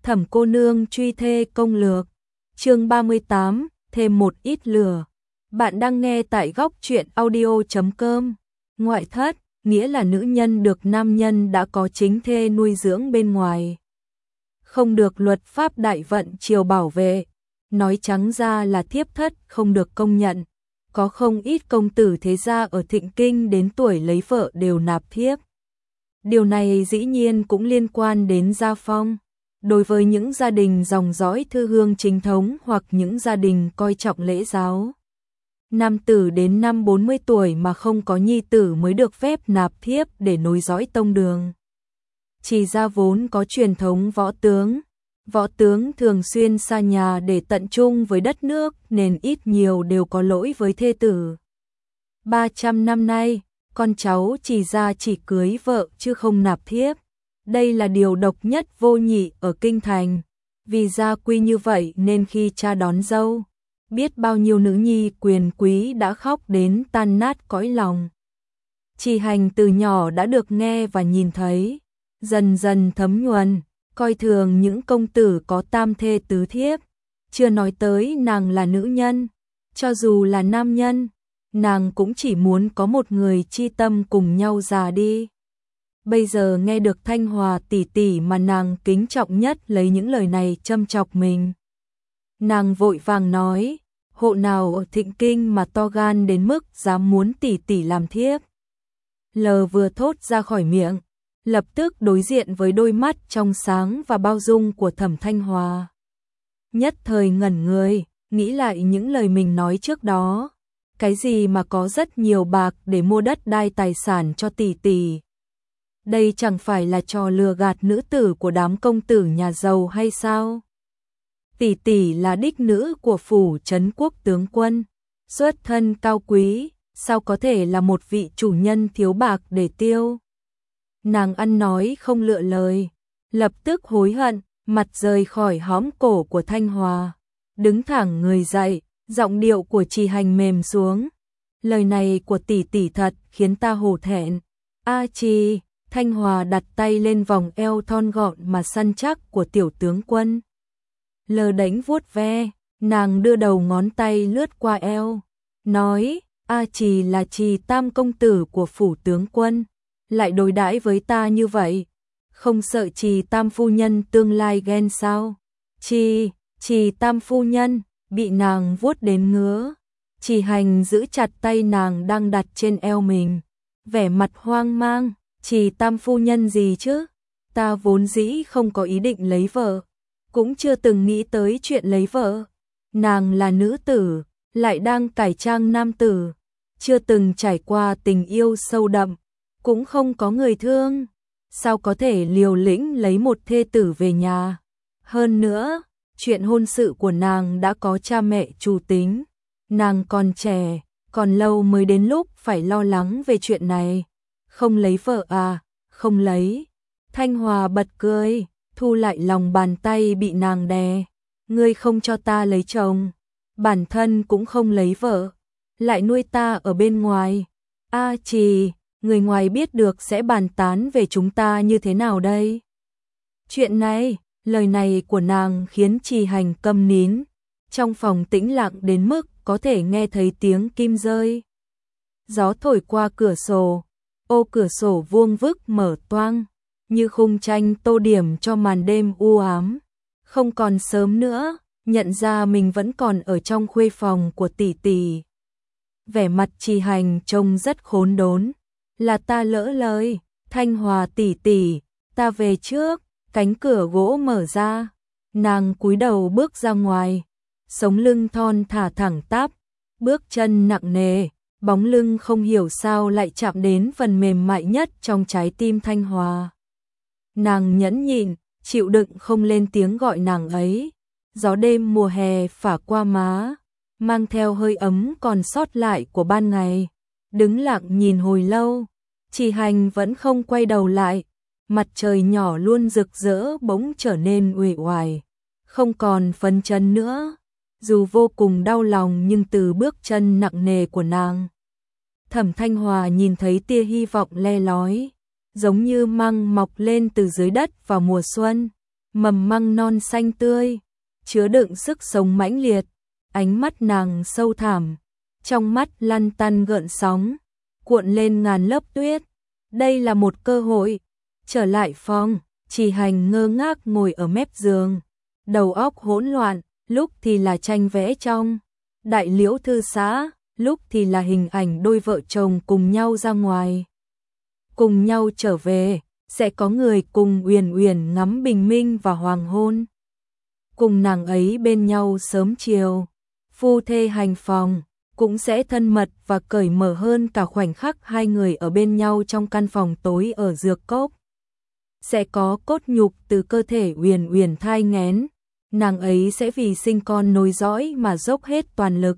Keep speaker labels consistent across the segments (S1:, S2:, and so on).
S1: Thẩm cô nương truy thê công lược, chương 38, thêm một ít lửa. Bạn đang nghe tại góc truyện audio.com. Ngoại thất, nghĩa là nữ nhân được nam nhân đã có chính thê nuôi dưỡng bên ngoài. Không được luật pháp đại vận triều bảo vệ, nói trắng ra là thiếp thất không được công nhận. Có không ít công tử thế gia ở Thịnh Kinh đến tuổi lấy vợ đều nạp thiếp. Điều này dĩ nhiên cũng liên quan đến gia phong. Đối với những gia đình dòng dõi thư hương chính thống hoặc những gia đình coi trọng lễ giáo, nam tử đến năm 40 tuổi mà không có nhi tử mới được phép nạp thiếp để nối dõi tông đường. Trì gia vốn có truyền thống võ tướng thường xuyên xa nhà để tận trung với đất nước nên ít nhiều đều có lỗi với thê tử. 300 năm nay, con cháu Trì gia chỉ cưới vợ chứ không nạp thiếp. Đây là điều độc nhất vô nhị ở kinh thành. Vì gia quy như vậy nên khi cha đón dâu, biết bao nhiêu nữ nhi quyền quý đã khóc đến tan nát cõi lòng. Trì Hành từ nhỏ đã được nghe và nhìn thấy, dần dần thấm nhuần, coi thường những công tử có tam thê tứ thiếp. Chưa nói tới nàng là nữ nhân, cho dù là nam nhân, nàng cũng chỉ muốn có một người chi tâm cùng nhau già đi. Bây giờ nghe được Thanh Hòa tỷ tỷ mà nàng kính trọng nhất lấy những lời này châm chọc mình. Nàng vội vàng nói, hộ nào ở Thịnh Kinh mà to gan đến mức dám muốn tỷ tỷ làm thiếp. Lờ vừa thốt ra khỏi miệng, lập tức đối diện với đôi mắt trong sáng và bao dung của Thẩm Thanh Hòa. Nhất thời ngẩn người, nghĩ lại những lời mình nói trước đó. Cái gì mà có rất nhiều bạc để mua đất đai tài sản cho tỷ tỷ. Đây chẳng phải là trò lừa gạt nữ tử của đám công tử nhà giàu hay sao? Tỷ tỷ là đích nữ của phủ trấn quốc tướng quân, xuất thân cao quý, sao có thể là một vị chủ nhân thiếu bạc để tiêu? Nàng ăn nói không lựa lời, lập tức hối hận, mặt rời khỏi hõm cổ của Thanh Hòa, đứng thẳng người dậy, giọng điệu của Trì Hành mềm xuống. Lời này của tỷ tỷ thật khiến ta hổ thẹn. A Trì, Thanh Hòa đặt tay lên vòng eo thon gọn mà săn chắc của tiểu tướng quân. Lờ đánh vuốt ve, nàng đưa đầu ngón tay lướt qua eo, nói, A Trì là Trì tam công tử của phủ tướng quân, lại đối đãi với ta như vậy, không sợ Trì tam phu nhân tương lai ghen sao? Trì tam phu nhân, bị nàng vuốt đến ngứa. Trì Hành giữ chặt tay nàng đang đặt trên eo mình, vẻ mặt hoang mang. Trì tam phu nhân gì chứ? Ta vốn dĩ không có ý định lấy vợ, cũng chưa từng nghĩ tới chuyện lấy vợ. Nàng là nữ tử, lại đang cải trang nam tử, chưa từng trải qua tình yêu sâu đậm, cũng không có người thương, sao có thể liều lĩnh lấy một thê tử về nhà? Hơn nữa, chuyện hôn sự của nàng đã có cha mẹ chủ tính, nàng còn trẻ, còn lâu mới đến lúc phải lo lắng về chuyện này. Không lấy vợ à? Không lấy. Thanh Hòa bật cười, thu lại lòng bàn tay bị nàng đè. Ngươi không cho ta lấy chồng, bản thân cũng không lấy vợ, lại nuôi ta ở bên ngoài. A Trì, người ngoài biết được sẽ bàn tán về chúng ta như thế nào đây? Chuyện này, lời này của nàng khiến Trì Hành câm nín. Trong phòng tĩnh lặng đến mức có thể nghe thấy tiếng kim rơi. Gió thổi qua cửa sổ. Ô cửa sổ vuông vức mở toang, như khung tranh tô điểm cho màn đêm u ám. Không còn sớm nữa, nhận ra mình vẫn còn ở trong khuê phòng của tỷ tỷ. Vẻ mặt Trì Hành trông rất khốn đốn. Là ta lỡ lời, Thanh Hòa tỷ tỷ, ta về trước. Cánh cửa gỗ mở ra, nàng cúi đầu bước ra ngoài, sống lưng thon thả thẳng tắp, bước chân nặng nề. Bóng lưng không hiểu sao lại chạm đến phần mềm mại nhất trong trái tim Thanh Hòa. Nàng nhẫn nhịn, chịu đựng không lên tiếng gọi nàng ấy. Gió đêm mùa hè phả qua má, mang theo hơi ấm còn sót lại của ban ngày. Đứng lặng nhìn hồi lâu, Trì Hành vẫn không quay đầu lại. Mặt trời nhỏ luôn rực rỡ bỗng trở nên uể oải, không còn phấn chấn nữa. Dù vô cùng đau lòng nhưng từ bước chân nặng nề của nàng, Thẩm Thanh Hòa nhìn thấy tia hy vọng le lói, giống như măng mọc lên từ dưới đất vào mùa xuân. mầm măng non xanh tươi, chứa đựng sức sống mãnh liệt, ánh mắt nàng sâu thẳm, trong mắt lăn tăn gợn sóng, cuộn lên ngàn lớp tuyết. Đây là một cơ hội. Trở lại phòng, Chỉ Hành ngơ ngác ngồi ở mép giường, đầu óc hỗn loạn, lúc thì là tranh vẽ trong Đại Liễu thư xã, lúc thì là hình ảnh đôi vợ chồng cùng nhau ra ngoài, cùng nhau trở về, sẽ có người cùng Uyển Uyển ngắm bình minh và hoàng hôn, cùng nàng ấy bên nhau sớm chiều, phu thê hành phòng, cũng sẽ thân mật và cởi mở hơn cả khoảnh khắc hai người ở bên nhau trong căn phòng tối ở Dược Cốc. Sẽ có cốt nhục từ cơ thể Uyển Uyển thai nghén, nàng ấy sẽ vì sinh con nối dõi mà dốc hết toàn lực.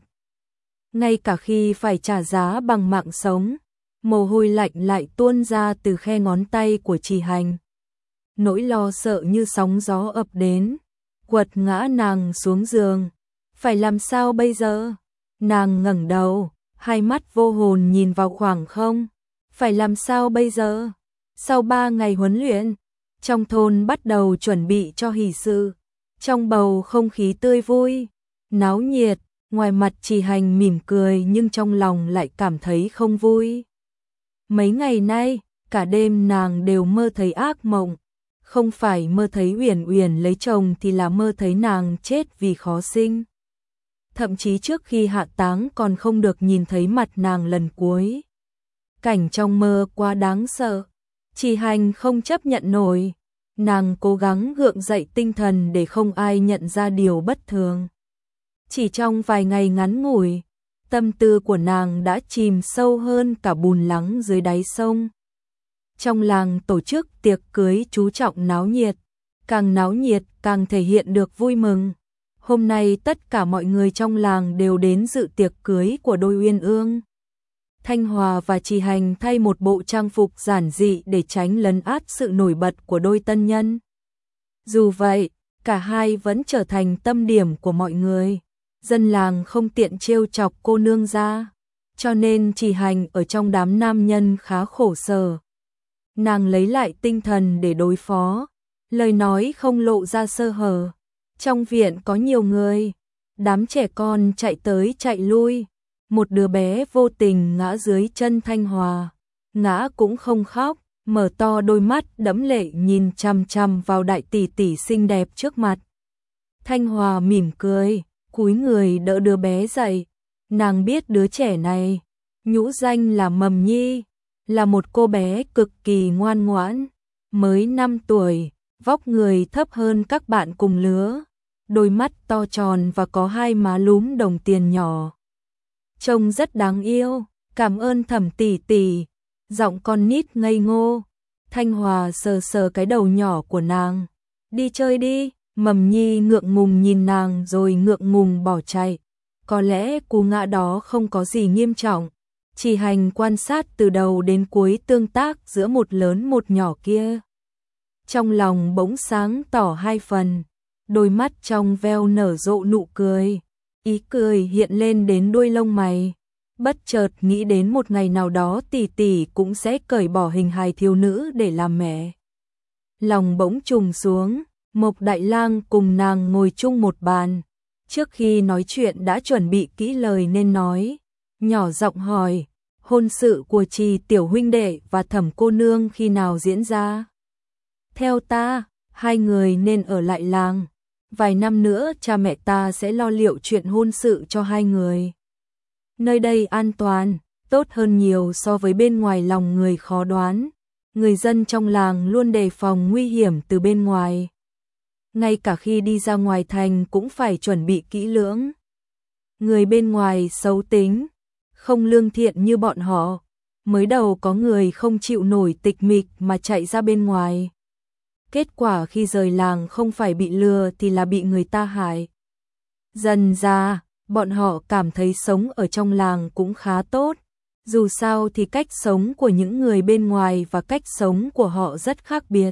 S1: Ngay cả khi phải trả giá bằng mạng sống, mồ hôi lạnh lại tuôn ra từ khe ngón tay của Chỉ Hành. Nỗi lo sợ như sóng gió ập đến, quật ngã nàng xuống giường. Phải làm sao bây giờ? Nàng ngẩng đầu, hai mắt vô hồn nhìn vào khoảng không. Phải làm sao bây giờ? Sau 3 ngày huấn luyện, trong thôn bắt đầu chuẩn bị cho hỷ sự. Trong bầu không khí tươi vui, náo nhiệt, ngoài mặt Chỉ Hành mỉm cười nhưng trong lòng lại cảm thấy không vui. Mấy ngày nay, cả đêm nàng đều mơ thấy ác mộng. Không phải mơ thấy Uyển Uyển lấy chồng thì là mơ thấy nàng chết vì khó sinh. Thậm chí trước khi hạ táng còn không được nhìn thấy mặt nàng lần cuối. Cảnh trong mơ quá đáng sợ. Chỉ Hành không chấp nhận nổi. Nàng cố gắng gượng dậy tinh thần để không ai nhận ra điều bất thường. Chỉ trong vài ngày ngắn ngủi, tâm tư của nàng đã chìm sâu hơn cả bùn lắng dưới đáy sông. Trong làng tổ chức tiệc cưới chú trọng náo nhiệt, càng náo nhiệt càng thể hiện được vui mừng. Hôm nay tất cả mọi người trong làng đều đến dự tiệc cưới của đôi uyên ương. Thanh Hòa và Chỉ Hành thay một bộ trang phục giản dị để tránh lấn át sự nổi bật của đôi tân nhân. Dù vậy, cả hai vẫn trở thành tâm điểm của mọi người. Dân làng không tiện trêu chọc cô nương ra, cho nên Chỉ Hành ở trong đám nam nhân khá khổ sở. Nàng lấy lại tinh thần để đối phó, lời nói không lộ ra sơ hở. Trong viện có nhiều người, đám trẻ con chạy tới chạy lui, một đứa bé vô tình ngã dưới chân Thanh Hòa, ngã cũng không khóc, mở to đôi mắt đẫm lệ nhìn chằm chằm vào đại tỷ tỷ xinh đẹp trước mặt. Thanh Hòa mỉm cười, cúi người đỡ đứa bé dậy, nàng biết đứa trẻ này, nhũ danh là Mầm Nhi, là một cô bé cực kỳ ngoan ngoãn, mới 5 tuổi, vóc người thấp hơn các bạn cùng lứa, đôi mắt to tròn và có hai má lúm đồng tiền nhỏ. Trông rất đáng yêu, cảm ơn Thẩm tỷ tỷ, giọng con nít ngây ngô. Thanh Hòa sờ sờ cái đầu nhỏ của nàng, đi chơi đi. Mầm Nhi ngượng ngùng nhìn nàng rồi ngượng ngùng bỏ chạy. Có lẽ cú ngã đó không có gì nghiêm trọng. Chỉ Hành quan sát từ đầu đến cuối tương tác giữa một lớn một nhỏ kia. Trong lòng bỗng sáng tỏ hai phần, đôi mắt trong veo nở rộ nụ cười. Ý cười hiện lên đến đuôi lông mày. Bất chợt nghĩ đến một ngày nào đó tỷ tỷ cũng sẽ cởi bỏ hình hài thiếu nữ để làm mẹ. Lòng bỗng trùng xuống. Mộc Đại Lang cùng nàng ngồi chung một bàn. Trước khi nói chuyện đã chuẩn bị kỹ lời nên nói. Nhỏ giọng hỏi, hôn sự của Trì tiểu huynh đệ và Thẩm cô nương khi nào diễn ra? Theo ta, hai người nên ở lại làng. Vài năm nữa cha mẹ ta sẽ lo liệu chuyện hôn sự cho hai người. Nơi đây an toàn, tốt hơn nhiều so với bên ngoài lòng người khó đoán. Người dân trong làng luôn đề phòng nguy hiểm từ bên ngoài. Ngay cả khi đi ra ngoài thành cũng phải chuẩn bị kỹ lưỡng. Người bên ngoài xấu tính, không lương thiện như bọn họ. Mới đầu có người không chịu nổi tịch mịch mà chạy ra bên ngoài. Kết quả khi rời làng không phải bị lừa thì là bị người ta hại. Dần ra, bọn họ cảm thấy sống ở trong làng cũng khá tốt. Dù sao thì cách sống của những người bên ngoài và cách sống của họ rất khác biệt.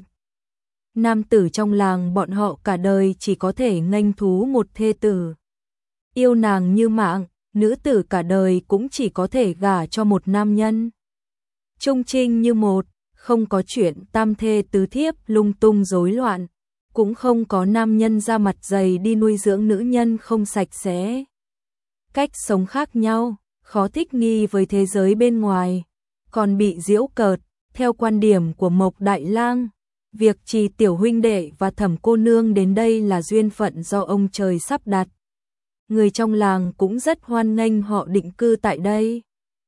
S1: Nam tử trong làng bọn họ cả đời chỉ có thể nghênh thú một thê tử. Yêu nàng như mạng, nữ tử cả đời cũng chỉ có thể gả cho một nam nhân. Trung trinh như một, không có chuyện tam thê tứ thiếp lung tung rối loạn. cũng không có nam nhân ra mặt dày đi nuôi dưỡng nữ nhân không sạch sẽ. Cách sống khác nhau, khó thích nghi với thế giới bên ngoài, còn bị giễu cợt. Theo quan điểm của Mộc Đại Lang, việc Trì tiểu huynh đệ và Thẩm cô nương đến đây là duyên phận do ông trời sắp đặt. Người trong làng cũng rất hoan nghênh họ định cư tại đây.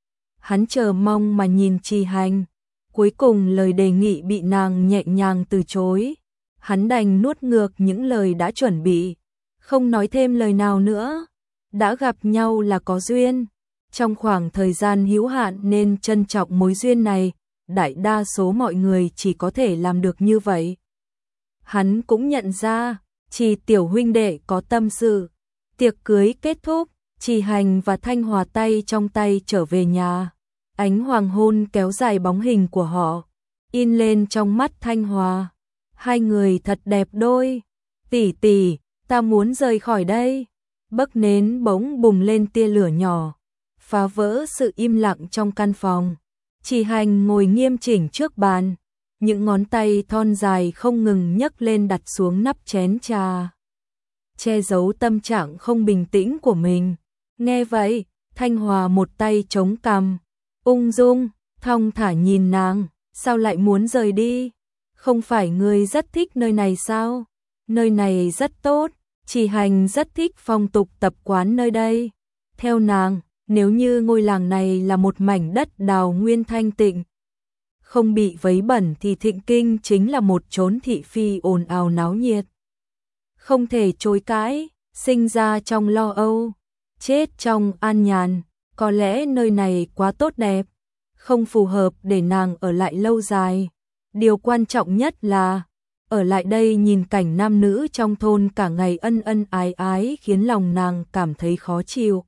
S1: Hắn chờ mong mà nhìn Trì Hành, cuối cùng lời đề nghị bị nàng nhẹ nhàng từ chối. Hắn đành nuốt ngược những lời đã chuẩn bị, không nói thêm lời nào nữa. Đã gặp nhau là có duyên, trong khoảng thời gian hữu hạn nên trân trọng mối duyên này, đại đa số mọi người chỉ có thể làm được như vậy. Hắn cũng nhận ra, Trì tiểu huynh đệ có tâm sự. Tiệc cưới kết thúc, Trì Hành và Thanh Hòa tay trong tay trở về nhà. Ánh hoàng hôn kéo dài bóng hình của họ, in lên trong mắt Thanh Hòa. Hai người thật đẹp đôi. Tỷ tỷ, ta muốn rời khỏi đây. Bấc nến bỗng bùng lên tia lửa nhỏ, phá vỡ sự im lặng trong căn phòng. Trì Hành ngồi nghiêm chỉnh trước bàn, những ngón tay thon dài không ngừng nhấc lên đặt xuống nắp chén trà, che giấu tâm trạng không bình tĩnh của mình. Nghe vậy, Thanh Hòa một tay chống cằm, ung dung, thong thả nhìn nàng. Sao lại muốn rời đi? Không phải ngươi rất thích nơi này sao? Nơi này rất tốt, Trì Hành rất thích phong tục tập quán nơi đây. Theo nàng, nếu như ngôi làng này là một mảnh đất đào nguyên thanh tịnh, không bị vấy bẩn thì Thịnh Kinh chính là một chốn thị phi ồn ào náo nhiệt. Không thể chối cãi, sinh ra trong lo âu, chết trong an nhàn, có lẽ nơi này quá tốt đẹp, không phù hợp để nàng ở lại lâu dài. Điều quan trọng nhất là, ở lại đây nhìn cảnh nam nữ trong thôn cả ngày ân ân ái ái khiến lòng nàng cảm thấy khó chịu.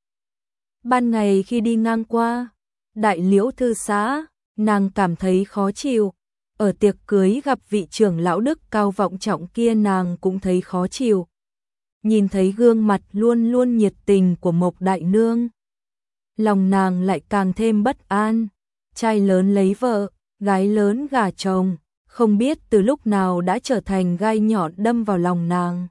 S1: Ban ngày khi đi ngang qua Đại Liễu thư xã, nàng cảm thấy khó chịu. Ở tiệc cưới gặp vị trưởng lão đức cao vọng trọng kia nàng cũng thấy khó chịu. Nhìn thấy gương mặt luôn luôn nhiệt tình của Mộc Đại Nương, lòng nàng lại càng thêm bất an. Trai lớn lấy vợ, gái lớn gả chồng, không biết từ lúc nào đã trở thành gai nhọn đâm vào lòng nàng.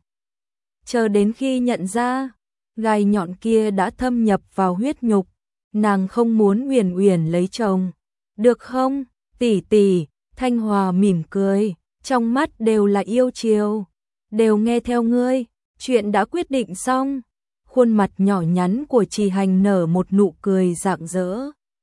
S1: Chờ đến khi nhận ra, gai nhọn kia đã thâm nhập vào huyết nhục, nàng không muốn Uyển Uyển lấy chồng. Được không, tỷ tỷ? Thanh Hòa mỉm cười, trong mắt đều là yêu chiều. Đều nghe theo ngươi, chuyện đã quyết định xong. Khuôn mặt nhỏ nhắn của Trì Hành nở một nụ cười rạng rỡ.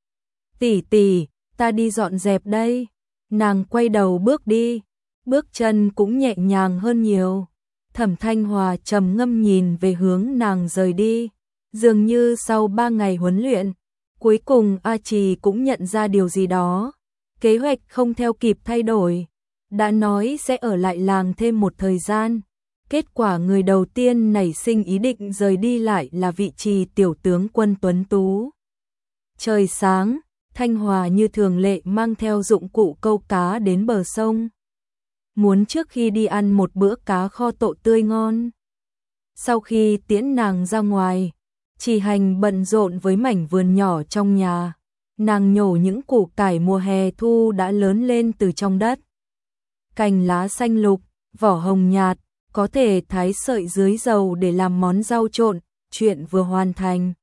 S1: Tỷ tỷ, ta đi dọn dẹp đây. Nàng quay đầu bước đi, bước chân cũng nhẹ nhàng hơn nhiều. Thẩm Thanh Hòa trầm ngâm nhìn về hướng nàng rời đi. Dường như sau 3 ngày huấn luyện, cuối cùng A Trì cũng nhận ra điều gì đó. Kế hoạch không theo kịp thay đổi. Đã nói sẽ ở lại làng thêm một thời gian. Kết quả người đầu tiên nảy sinh ý định rời đi lại là vị Trì tiểu tướng quân tuấn tú. Trời sáng, Thanh Hòa như thường lệ mang theo dụng cụ câu cá đến bờ sông. Muốn trước khi đi ăn một bữa cá kho tộ tươi ngon. Sau khi tiễn nàng ra ngoài, Trì Hành bận rộn với mảnh vườn nhỏ trong nhà. Nàng nhổ những củ cải mùa hè thu đã lớn lên từ trong đất. Cành lá xanh lục, vỏ hồng nhạt, có thể thái sợi dưới dầu để làm món rau trộn, chuyện vừa hoàn thành.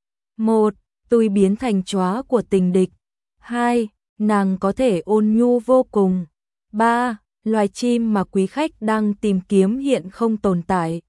S1: 1. Tui biến thành chóa của tình địch. 2. Nàng có thể ôn nhu vô cùng. 3. Loài chim mà quý khách đang tìm kiếm hiện không tồn tại.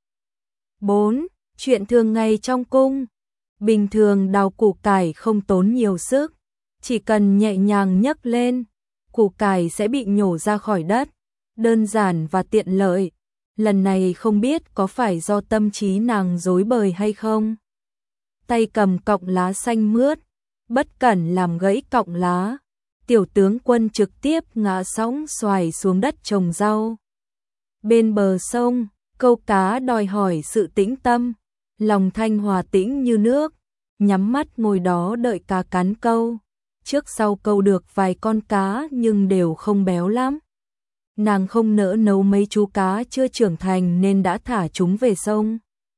S1: 4. Chuyện thường ngày trong cung. Bình thường đào củ cải không tốn nhiều sức, chỉ cần nhẹ nhàng nhấc lên, củ cải sẽ bị nhổ ra khỏi đất, đơn giản và tiện lợi. Lần này không biết có phải do tâm trí nàng rối bời hay không. Tay cầm cọng lá xanh mướt, bất cẩn làm gãy cọng lá. Tiểu tướng quân trực tiếp ngã sóng xoài xuống đất trồng rau. Bên bờ sông, câu cá đòi hỏi sự tĩnh tâm. Lòng Thanh Hòa tĩnh như nước, nhắm mắt ngồi đó đợi cá cắn câu. Trước sau câu được vài con cá nhưng đều không béo lắm. Nàng không nỡ nấu mấy chú cá chưa trưởng thành nên đã thả chúng về sông.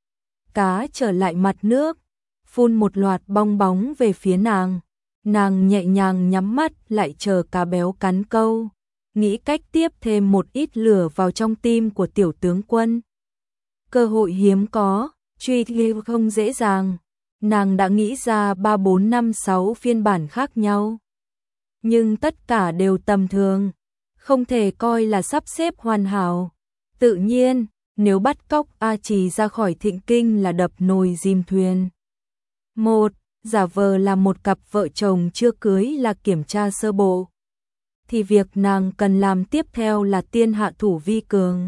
S1: Cá trở lại mặt nước, phun một loạt bong bóng về phía nàng. Nàng nhẹ nhàng nhắm mắt lại chờ cá béo cắn câu. nghĩ cách tiếp thêm một ít lửa vào trong tim của tiểu tướng quân. Cơ hội hiếm có, truy cứu không dễ dàng. Nàng đã nghĩ ra 3, 4, 5, 6 phiên bản khác nhau. Nhưng tất cả đều tầm thường, không thể coi là sắp xếp hoàn hảo. Tự nhiên, nếu bắt cóc A Trì ra khỏi Thịnh Kinh là đập nồi dìm thuyền. Một, giả vờ là một cặp vợ chồng chưa cưới là kiểm tra sơ bộ. Thì việc nàng cần làm tiếp theo là tiên hạ thủ vi cường.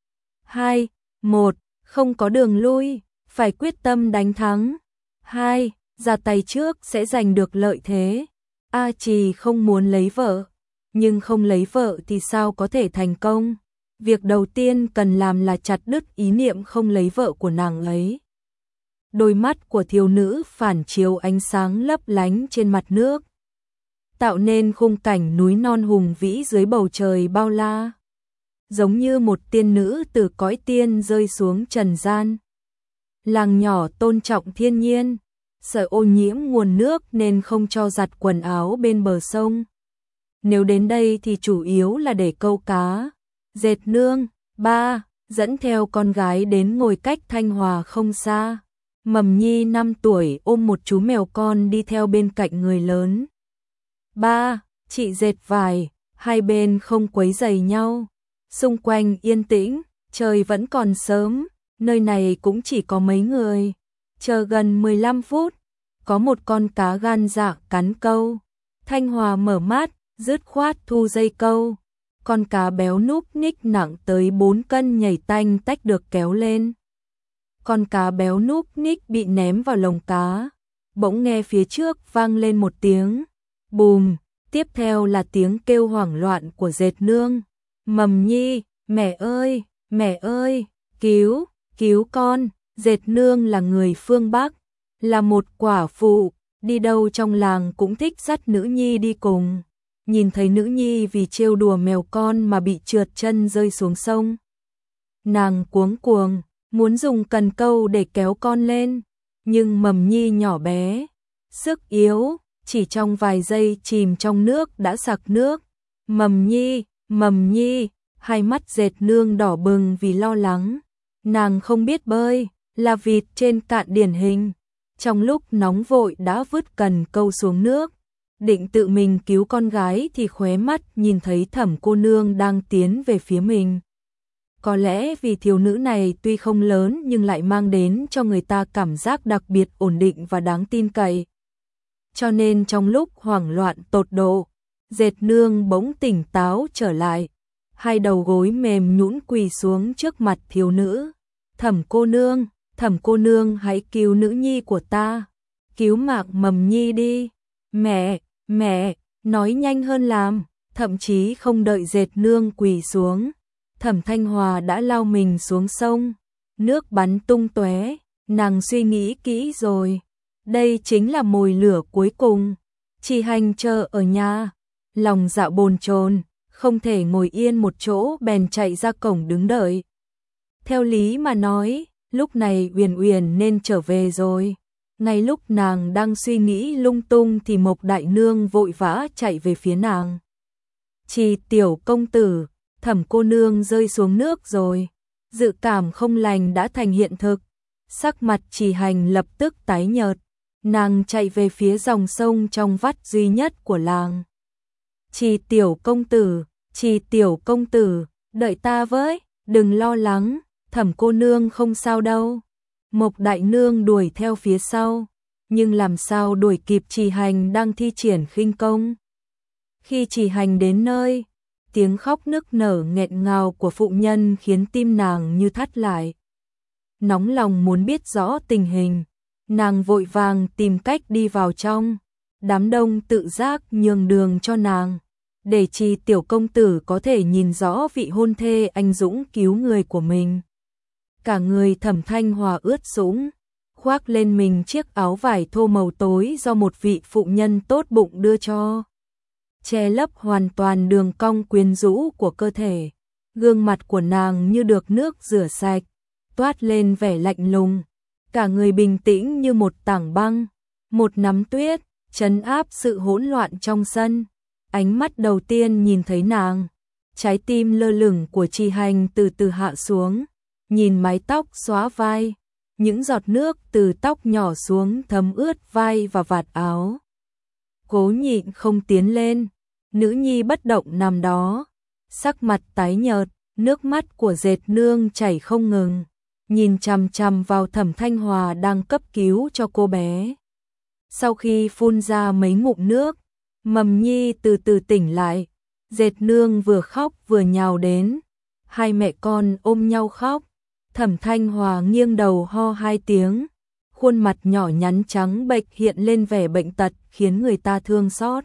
S1: 2. Một, không có đường lui, phải quyết tâm đánh thắng. 2. Ra tay trước sẽ giành được lợi thế. A Trì không muốn lấy vợ, nhưng không lấy vợ thì sao có thể thành công. Việc đầu tiên cần làm là chặt đứt ý niệm không lấy vợ của nàng ấy. Đôi mắt của thiếu nữ phản chiếu ánh sáng lấp lánh trên mặt nước, tạo nên khung cảnh núi non hùng vĩ dưới bầu trời bao la, giống như một tiên nữ từ cõi tiên rơi xuống trần gian. Làng nhỏ tôn trọng thiên nhiên, sợ ô nhiễm nguồn nước nên không cho giặt quần áo bên bờ sông. Nếu đến đây thì chủ yếu là để câu cá. Dệt nương. 3. Dẫn theo con gái đến ngồi cách Thanh Hòa không xa. Mầm Nhi 5 tuổi ôm một chú mèo con đi theo bên cạnh người lớn. 3. Chị dệt vải, hai bên không quấy rầy nhau. Xung quanh yên tĩnh, trời vẫn còn sớm, nơi này cũng chỉ có mấy người. Chờ gần 15 phút, có một con cá gan dạ cắn câu. Thanh Hòa mở mắt, dứt khoát thu dây câu. Con cá béo núp ních nặng tới 4 cân nhảy tanh tách được kéo lên. Con cá béo núp ních bị ném vào lồng cá. Bỗng nghe phía trước vang lên một tiếng bùm, tiếp theo là tiếng kêu hoảng loạn của dệt nương. Mầm Nhi, mẹ ơi, cứu con. Dệt nương là người phương Bắc, là một quả phụ, đi đâu trong làng cũng thích dắt nữ nhi đi cùng. Nhìn thấy nữ nhi vì trêu đùa mèo con mà bị trượt chân rơi xuống sông, nàng cuống cuồng, muốn dùng cần câu để kéo con lên, nhưng Mầm Nhi nhỏ bé, sức yếu, chỉ trong vài giây chìm trong nước đã sặc nước. Mầm Nhi, hai mắt dệt nương đỏ bừng vì lo lắng. Nàng không biết bơi, là vịt trên cạn điển hình. Trong lúc nóng vội đã vứt cần câu xuống nước, định tự mình cứu con gái thì khóe mắt nhìn thấy Thẩm cô nương đang tiến về phía mình. Có lẽ vì thiếu nữ này tuy không lớn nhưng lại mang đến cho người ta cảm giác đặc biệt ổn định và đáng tin cậy. Cho nên trong lúc hoảng loạn tột độ, dệt nương bỗng tỉnh táo trở lại. Hai đầu gối mềm nhũn quỳ xuống trước mặt thiếu nữ. Thẩm cô nương hãy cứu nữ nhi của ta. Cứu mạng Mầm Nhi đi. Mẹ, nói nhanh hơn làm. Thậm chí không đợi dệt nương quỳ xuống, Thẩm Thanh Hòa đã lao mình xuống sông. Nước bắn tung tóe, nàng suy nghĩ kỹ rồi. Đây chính là mồi lửa cuối cùng. Chỉ Hành chờ ở nhà, lòng dạ bồn chồn, không thể ngồi yên một chỗ bèn chạy ra cổng đứng đợi. Theo lý mà nói, lúc này Uyển Uyển nên trở về rồi. Ngay lúc nàng đang suy nghĩ lung tung thì Mộc Đại Nương vội vã chạy về phía nàng. Chỉ tiểu công tử, Thẩm cô nương rơi xuống nước rồi. Dự cảm không lành đã thành hiện thực. Sắc mặt Chỉ Hành lập tức tái nhợt. Nàng chạy về phía dòng sông trong vắt duy nhất của làng. Chỉ tiểu công tử, đợi ta với, đừng lo lắng, Thẩm cô nương không sao đâu. Mộc Đại Nương đuổi theo phía sau, nhưng làm sao đuổi kịp Chỉ Hành đang thi triển khinh công. Khi Chỉ Hành đến nơi, tiếng khóc nức nở nghẹn ngào của phụ nhân khiến tim nàng như thắt lại. Nóng lòng muốn biết rõ tình hình, nàng vội vàng tìm cách đi vào trong. Đám đông tự giác nhường đường cho nàng, để Chỉ tiểu công tử có thể nhìn rõ vị hôn thê anh dũng cứu người của mình. Cả người Thẩm Thanh Hòa ướt sũng, khoác lên mình chiếc áo vải thô màu tối do một vị phụ nhân tốt bụng đưa cho, che lấp hoàn toàn đường cong quyến rũ của cơ thể. Gương mặt của nàng như được nước rửa sạch, toát lên vẻ lạnh lùng, cả người bình tĩnh như một tảng băng, một nắm tuyết, trấn áp sự hỗn loạn trong sân. Ánh mắt đầu tiên nhìn thấy nàng, trái tim lơ lửng của Trì Hành từ từ hạ xuống, nhìn mái tóc xõa vai, những giọt nước từ tóc nhỏ xuống thấm ướt vai và vạt áo. Cố nhịn không tiến lên, nữ nhi bất động nằm đó, sắc mặt tái nhợt, nước mắt của Dệt Nương chảy không ngừng, nhìn chằm chằm vào Thẩm Thanh Hòa đang cấp cứu cho cô bé. Sau khi phun ra mấy ngụm nước, Mầm Nhi từ từ tỉnh lại, Dệt Nương vừa khóc vừa nhào đến, hai mẹ con ôm nhau khóc. Thẩm Thanh Hòa nghiêng đầu ho hai tiếng, khuôn mặt nhỏ nhắn trắng bệch hiện lên vẻ bệnh tật khiến người ta thương xót.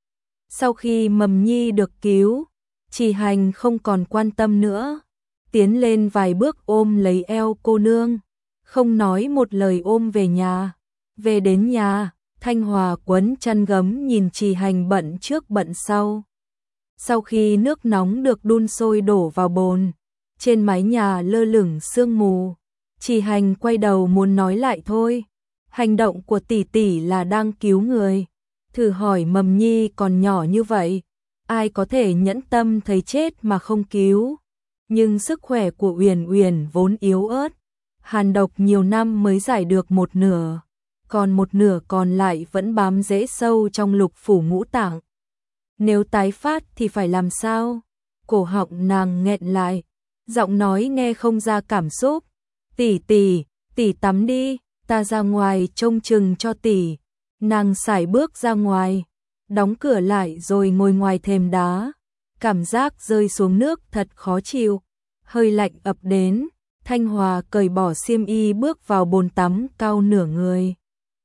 S1: Sau khi Mầm Nhi được cứu, Trì Hành không còn quan tâm nữa, tiến lên vài bước ôm lấy eo cô nương, không nói một lời ôm về nhà. Về đến nhà, Thanh Hòa quấn chăn gấm nhìn Trì Hành bận trước bận sau. Sau khi nước nóng được đun sôi đổ vào bồn, trên mái nhà lơ lửng sương mù, Trì Hành quay đầu muốn nói lại thôi. Hành động của tỷ tỷ là đang cứu người. Thử hỏi Mầm Nhi còn nhỏ như vậy, ai có thể nhẫn tâm thấy chết mà không cứu. Nhưng sức khỏe của Uyển Uyển vốn yếu ớt, hàn độc nhiều năm mới giải được một nửa, còn một nửa còn lại vẫn bám rễ sâu trong lục phủ ngũ tạng. Nếu tái phát thì phải làm sao? Cổ họng nàng nghẹn lại, giọng nói nghe không ra cảm xúc. Tỷ tỷ, tỷ tắm đi, ta ra ngoài trông chừng cho tỷ. Nàng sải bước ra ngoài, đóng cửa lại rồi ngồi ngoài thềm đá. Cảm giác rơi xuống nước thật khó chịu, hơi lạnh ập đến. Thanh Hòa cởi bỏ xiêm y bước vào bồn tắm cao nửa người.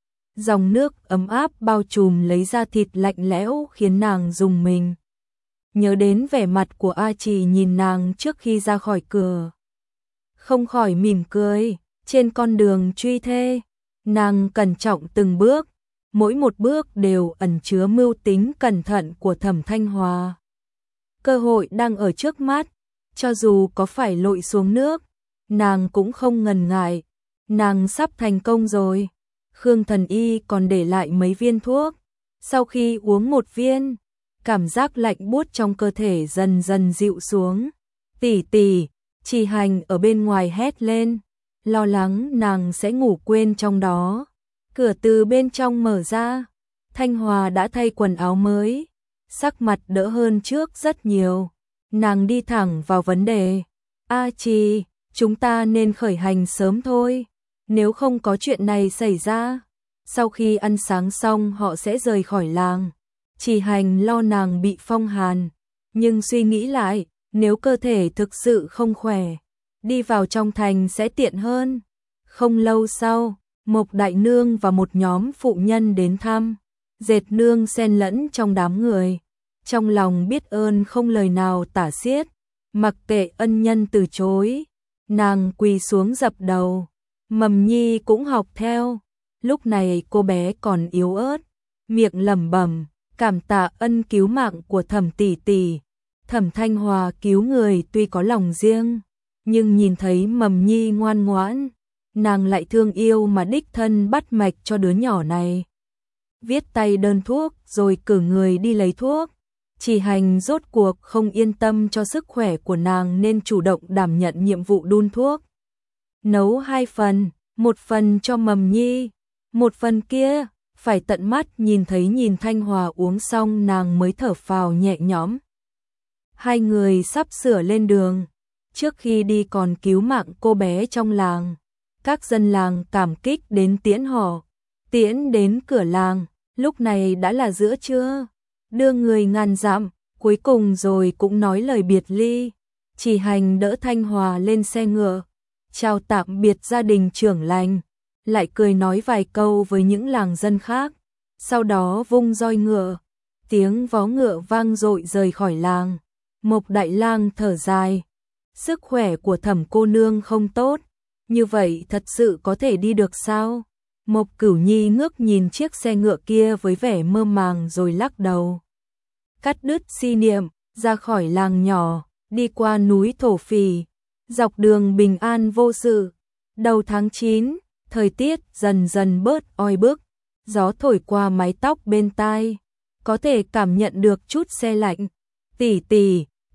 S1: Dòng nước ấm áp bao trùm lấy da thịt lạnh lẽo khiến nàng rùng mình. Nhớ đến vẻ mặt của A Trì nhìn nàng trước khi ra khỏi cửa, không khỏi mỉm cười. Trên con đường truy thê, nàng cẩn trọng từng bước, mỗi một bước đều ẩn chứa mưu tính cẩn thận của Thẩm Thanh Hòa. Cơ hội đang ở trước mắt, cho dù có phải lội xuống nước, nàng cũng không ngần ngại. Nàng sắp thành công rồi. Khương Thần Y còn để lại mấy viên thuốc. Sau khi uống một viên, cảm giác lạnh buốt trong cơ thể dần dần dịu xuống. Tỷ tỷ, Trì Hành ở bên ngoài hét lên, lo lắng nàng sẽ ngủ quên trong đó. Cửa từ bên trong mở ra, Thanh Hòa đã thay quần áo mới, sắc mặt đỡ hơn trước rất nhiều. Nàng đi thẳng vào vấn đề. A Trì, chúng ta nên khởi hành sớm thôi, nếu không có chuyện này xảy ra. Sau khi ăn sáng xong họ sẽ rời khỏi làng. Trì Hành lo nàng bị phong hàn, nhưng suy nghĩ lại, nếu cơ thể thực sự không khỏe, đi vào trong thành sẽ tiện hơn. Không lâu sau, Mộc Đại Nương và một nhóm phụ nhân đến thăm. Dệt Nương xen lẫn trong đám người, trong lòng biết ơn không lời nào tả xiết. Mặc kệ ân nhân từ chối, nàng quỳ xuống dập đầu. Mầm Nhi cũng học theo. Lúc này cô bé còn yếu ớt, miệng lẩm bẩm cảm tạ ân cứu mạng của Thẩm tỷ tỷ. Thẩm Thanh Hòa cứu người tuy có lòng riêng, nhưng nhìn thấy Mầm Nhi ngoan ngoãn, nàng lại thương yêu mà đích thân bắt mạch cho đứa nhỏ này. Viết tay đơn thuốc rồi cử người đi lấy thuốc. Trì Hành rốt cuộc không yên tâm cho sức khỏe của nàng nên chủ động đảm nhận nhiệm vụ đun thuốc. Nấu 2 phần, một phần cho Mầm Nhi, một phần kia phải tận mắt nhìn thấy. Nhìn Thanh Hòa uống xong nàng mới thở phào nhẹ nhõm. Hai người sắp sửa lên đường, trước khi đi còn cứu mạng cô bé trong làng. Các dân làng cảm kích đến tiễn họ, tiễn đến cửa làng. Lúc này đã là giữa trưa, đưa người ngàn dặm, cuối cùng rồi cũng nói lời biệt ly. Trì Hành đỡ Thanh Hòa lên xe ngựa, chào tạm biệt gia đình trưởng lành, lại cười nói vài câu với những làng dân khác. Sau đó vung roi ngựa, tiếng vó ngựa vang dội rời khỏi làng. Mộc Đại Lang thở dài, sức khỏe của Thẩm cô nương không tốt, như vậy thật sự có thể đi được sao? Mộc Cửu Nhi ngước nhìn chiếc xe ngựa kia với vẻ mơ màng rồi lắc đầu. Cắt đứt si niệm, ra khỏi làng nhỏ, đi qua núi Thổ Phì, dọc đường bình an vô sự. Đầu tháng 9, thời tiết dần dần bớt oi bức, gió thổi qua mái tóc bên tai, có thể cảm nhận được chút se lạnh. Tỷ tỷ,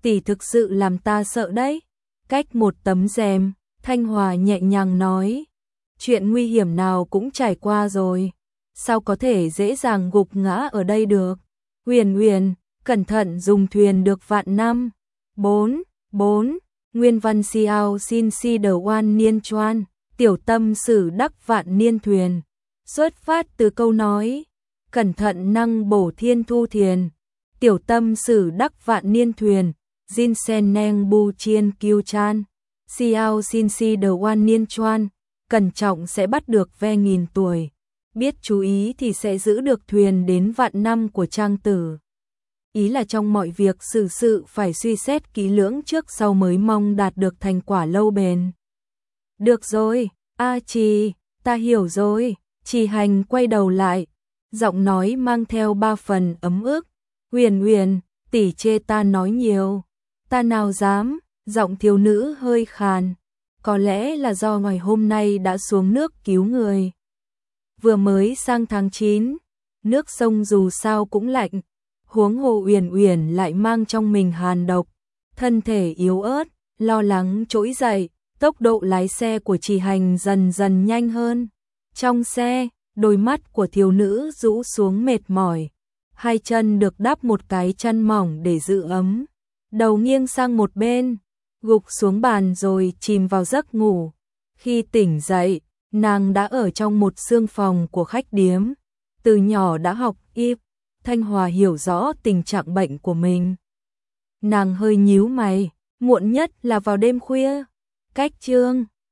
S1: tỷ thực sự làm ta sợ đấy. Cách một tấm rèm, Thanh Hòa nhẹ nhàng nói, chuyện nguy hiểm nào cũng trải qua rồi, sao có thể dễ dàng gục ngã ở đây được. Huyền Huyền, cẩn thận dùng thuyền được vạn năm. 4. Nguyên văn Xiao Xin Si The One Niên Chuan, tiểu tâm sử đắc vạn niên thuyền. Xuất phát từ câu nói, cẩn thận năng bổ thiên thu thiền, tiểu tâm sử đắc vạn niên thuyền, Jin Sen Neng Bu Chiên Kiêu Chan, Xiao Xin Si The One Niên Chuan, cẩn trọng sẽ bắt được ve nghìn tuổi, biết chú ý thì sẽ giữ được thuyền đến vạn năm của trang tử. Ý là trong mọi việc xử sự phải suy xét kỹ lưỡng trước sau mới mong đạt được thành quả lâu bền. Được rồi, A Trì, ta hiểu rồi. Trì Hành quay đầu lại, giọng nói mang theo 3 phần ấm ức. Huyền Huyền, tỷ chê ta nói nhiều. Ta nào dám, giọng thiếu nữ hơi khàn. Có lẽ là do ngày hôm nay đã xuống nước cứu người. Vừa mới sang tháng 9, nước sông dù sao cũng lạnh. Huống hồ Uyển Uyển lại mang trong mình hàn độc, thân thể yếu ớt, lo lắng trỗi dậy, tốc độ lái xe của Trì Hành dần dần nhanh hơn. Trong xe, đôi mắt của thiếu nữ rũ xuống mệt mỏi, hai chân được đắp một cái chăn mỏng để giữ ấm, đầu nghiêng sang một bên, gục xuống bàn rồi chìm vào giấc ngủ. Khi tỉnh dậy, nàng đã ở trong một xương phòng của khách điếm, từ nhỏ đã học y. Thanh Hòa hiểu rõ tình trạng bệnh của mình. Nàng hơi nhíu mày, muộn nhất là vào đêm khuya. Cách chương